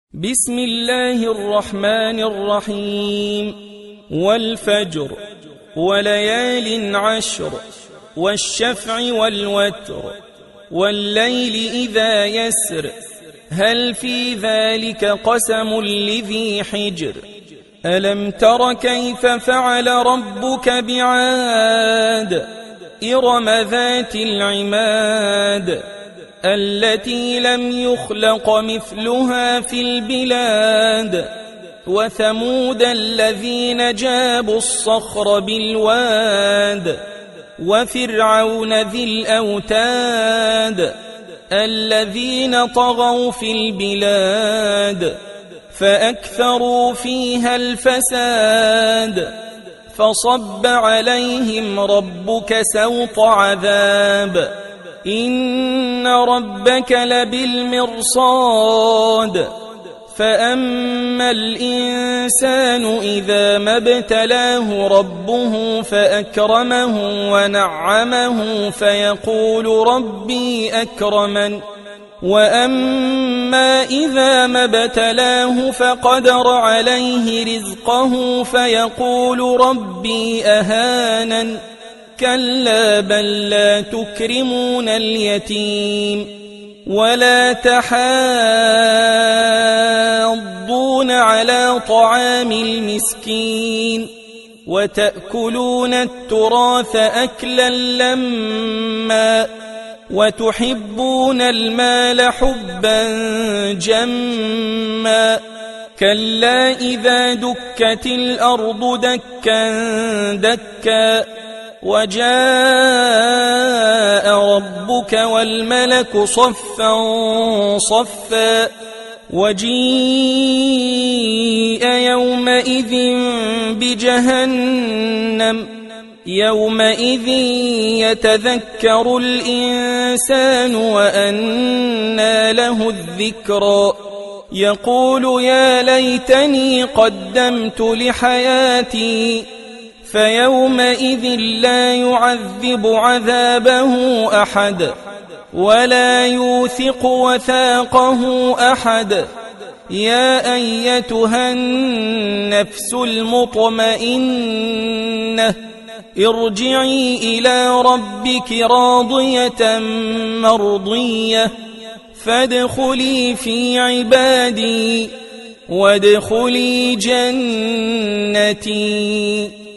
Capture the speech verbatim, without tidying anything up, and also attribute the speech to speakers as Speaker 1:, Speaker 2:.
Speaker 1: بسم الله الرحمن الرحيم. والفجر وليال عشر والشفع والوتر والليل إذا يسر هل في ذلك قسم لذي حجر ألم تر كيف فعل ربك بعاد إرم ذات العماد التي لم يخلق مثلها في البلاد وثمود الذين جابوا الصخر بالواد وفرعون ذي الأوتاد الذين طغوا في البلاد فأكثروا فيها الفساد فصب عليهم ربك سوط عذاب إن ربك لبالمرصاد فأما الإنسان إذا ما ابتلاه ربه فأكرمه ونعمه فيقول ربي أكرمن وأما إذا ما ابتلاه فقدر عليه رزقه فيقول ربي أهانن كلا بل لا تكرمون اليتيم ولا تحاضون على طعام المسكين وتأكلون التراث أكلا لما وتحبون المال حبا جما كلا إذا دكت الأرض دكا دكا وجاء ربك والملك صفا صفا وجيء يومئذ بجهنم يومئذ يتذكر الإنسان وأنى له الذكرى يقول يا ليتني قدمت لحياتي فيومئذ لا يعذب عذابه أحد ولا يوثق وثاقه أحد يا أيتها النفس المطمئنة ارجعي إلى ربك راضية مرضية فادخلي في عبادي وادخلي جنتي.